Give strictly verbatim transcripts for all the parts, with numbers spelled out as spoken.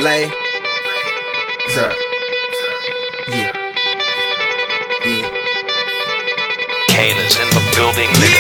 Lay. What's up? Yeah. Yeah. Kane is in the building, nigga.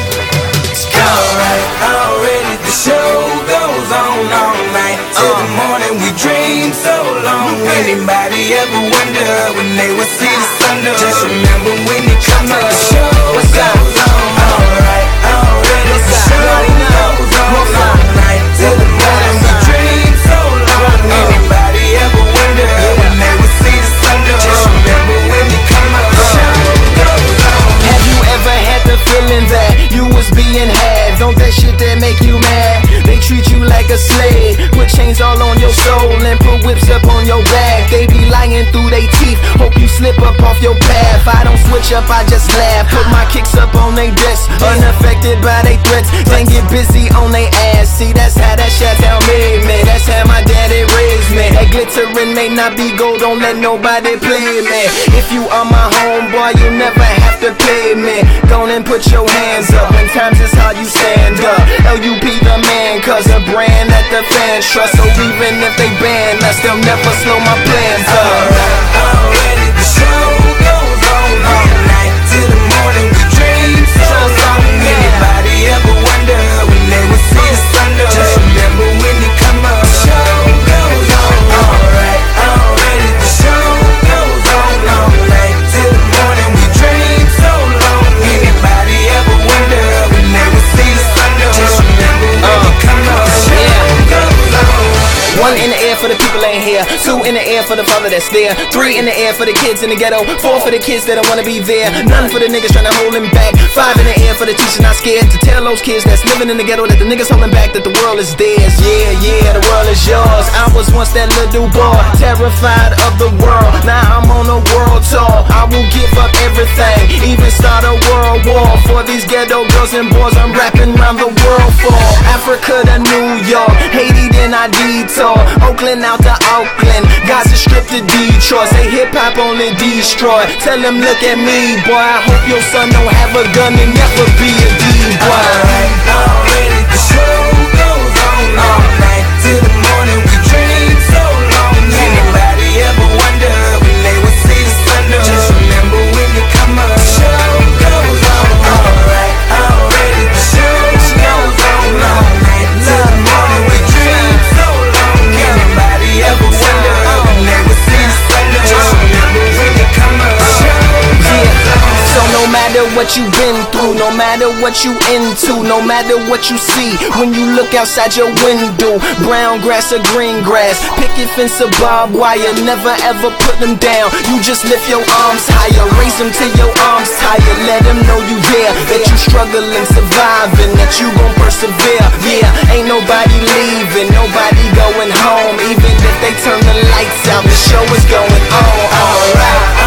Yeah. Alright, already the show goes on all night. Till the morning we dream so long. Anybody ever wonder when they would see the sun? Just remember when you come up, the show goes on. Alright, already the show goes on all night. Till the morning we dream so long. Anybody ever wonder when they would see the sun? Just remember when you come up, the show goes on. Have you ever had the feeling that you was being had? Don't that shit that make you mad? They treat you like a slave, put chains all on your soul and put whips up on your back. They be lying through they teeth, hope you slip up off your path. I don't switch up, I just laugh, put my kicks up on they desk, unaffected by they threats. Then get busy on they ass. See, that's how that Chi-Town made me, that's how my daddy raised me. That glittering may not be gold, don't let nobody play me. If you are my homeboy, you never have to pay me. Go and put your hands up, when times is hard you stand up. L U P the man, cause a brand that the fans trust. So even if they ban us, they'll never slow my plans up. Alright, already the show goes on all night. Till the morning we dream so long. Anybody ever wonder when they would see the sun? Just remember when you come up, the show goes on. Alright, already the show goes on all night. Till the morning we dream so long. Anybody ever wonder when they would see the sun? Just remember when you come up, the show goes on. One in the air for the people ain't here. Two in the air for the father that's there. Three in the air for the kids in the ghetto. Four for the kids that don't wanna be there. None for the niggas trying to hold him back. Five in the air for the teacher not scared to tell those kids that's living in the ghetto that the niggas holding back, that the world is theirs. Yeah, yeah, the world is yours. I was once that little boy, terrified of the world. Now I'm on a world tour. I will give up everything, even start a world war for these ghetto girls and boys I'm rapping around the world for. Africa to New York, Haiti then I detour. Oakland out to Oakland, Gaza Strip to Detroit. Say hip hop only destroy. Tell them look at me, boy. I hope your son don't have a gun and never be a D-boy. Alright, already the show goes on all night. Till the morning we dream so long. Anybody ever wonder when they would see the sun? Just remember when you come up, the show goes on. Alright, already the show goes on all night. Till the morning we dream so long. Anybody ever wonder when they would see the sun? Just remember when you come up, the show goes on. So no matter what you've been through, no matter what you into, no matter what you see when you look outside your window, brown grass or green grass, picket fence or barbed wire, never ever put them down. You just lift your arms higher, raise them till your arms tired. Let them know you there, that you struggling, surviving, that you gon' persevere. Yeah, ain't nobody leaving, nobody going home. Even if they turn the lights out, the show is going on. Alright.